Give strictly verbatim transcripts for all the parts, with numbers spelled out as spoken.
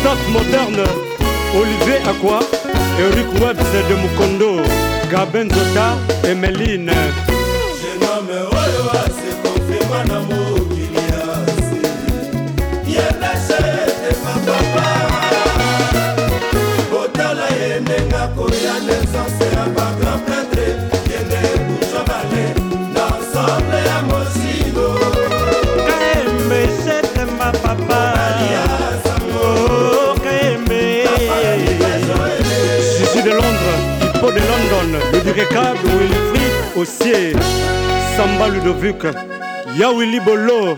Christophe Moderne, Olivier Aqua, Eric Webbs de Mukondo, Gabin Zota et Méline. Je nomme Oyoa, c'est confirmé dans mon Kilias. Y'a chèque ma papa. Botala yenenga koyane sanse aba grand prêtre. Yene boucha balé, l'ensemble à Mosigo. Kaembe, chèque ma papa. Oh, Kaembe. Gigi de Londres, Hippo de London, le Durecab, Wilfried Ossier, Samba Ludovic, Yawili Bolo,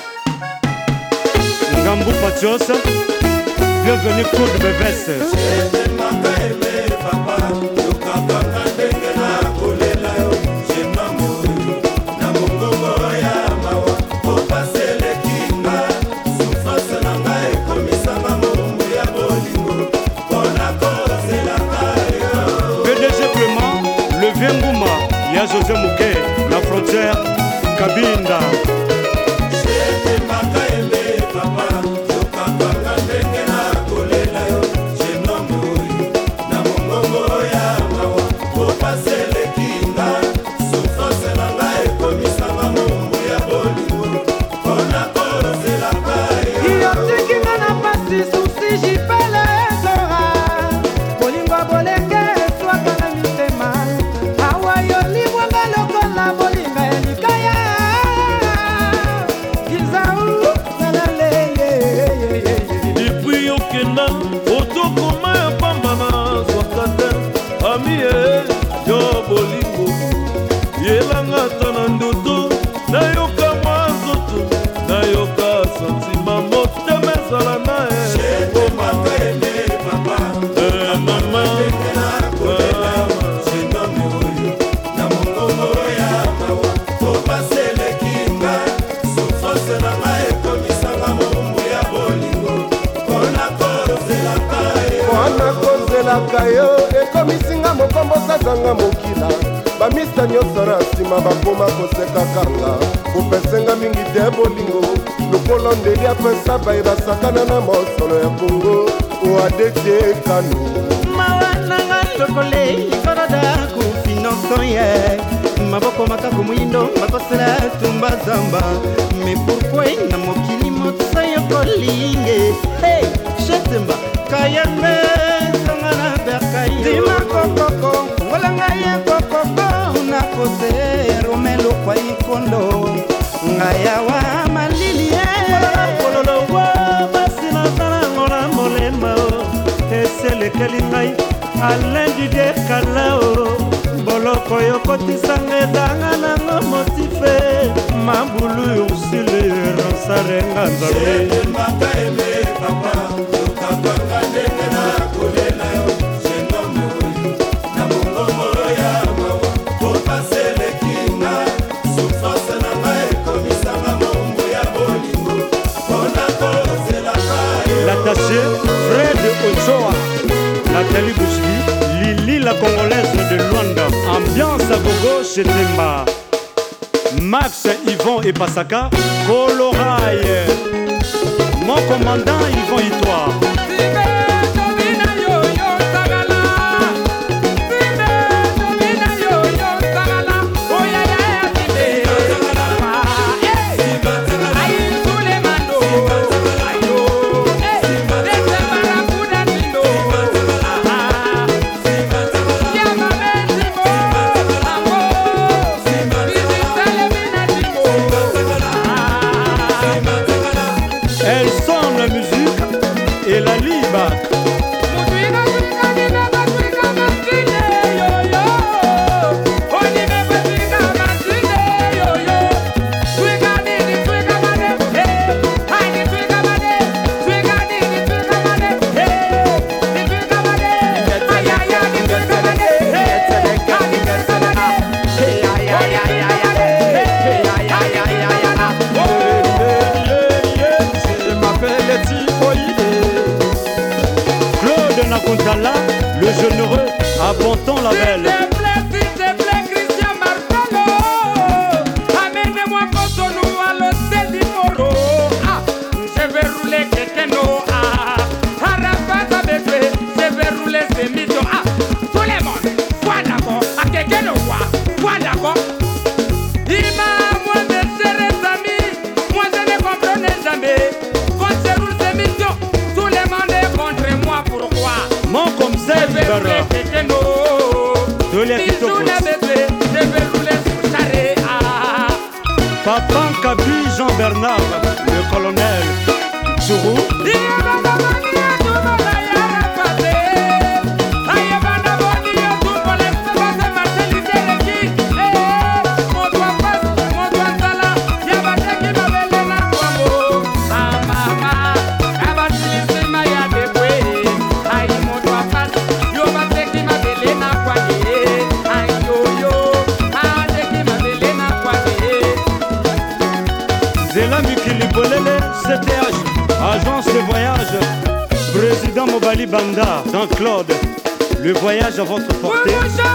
Ngambou Patios, bienvenue Claude Beves. P D G Clément, le vieux Ngouma, Y'a José Mouquet, la frontière, Kabinda. Kayo ekomisinga mokombo sazanga mokila bamista nyonso na nsima bakoma koseka kanga kopesenga mingi te bolingo lokolo ndeli apesa baye basakana na mosolo ya kongo oadetie kanu mawananga lokole ikoroda kufinanso ye maboko makako mwindo bakosela tumba zamba me pourkui na mokili motusa yokolinge hey shetemba kayembe Dima kokoko, ngolanga ye kokoko Nakose romelo kwa ikondo Ngaya wa malili ye Kololo wa basina sana ngora molema Ese lekeli ngai alendi de kalao Boloko yoko tisange danga nango motife Mambulu yusili ransare nganzabe Shede maka eme papa Yukakanga denge na kolela yo L'attaché Fred Ochoa, Nathalie Bouchli, Lili la Congolaise de Luanda, ambiance à gogo chez Temba, Max, Yvon et Pasaka, Coloraille, mon commandant Yvon Itoire. Elles sont la musique et la liba. Nakontala, le généreux, à Bonton la belle. S'il te plaît, s'il te plaît, Christian Marcolo, amène-moi Cotonou à l'hôtel du Moro. Ah, je vais rouler quelqu'un. Ah, Mbara Dole ya kitoko Papa Kabi Jean-Bernard le colonel Tsuru Zela Mikili Bolele, C T H, agence de voyage, président Mobali Banda, Jean-Claude, le voyage à votre portée.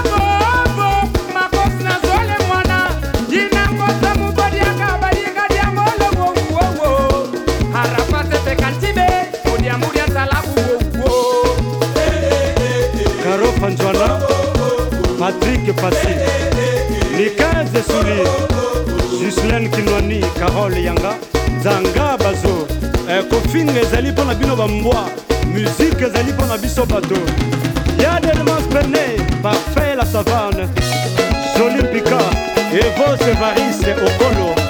Caro Fanjwana, Patrick Passy, Nikaze Souli, Gislaine Kinwani, Carole Yanga, Zanga Bazo, Kofine ezali pona bino bambwa, musique ezali pona biso bato. Y'a Delmas Pernet, Parfait la savane, Jolie Pika, Evo Sevaris Okolo.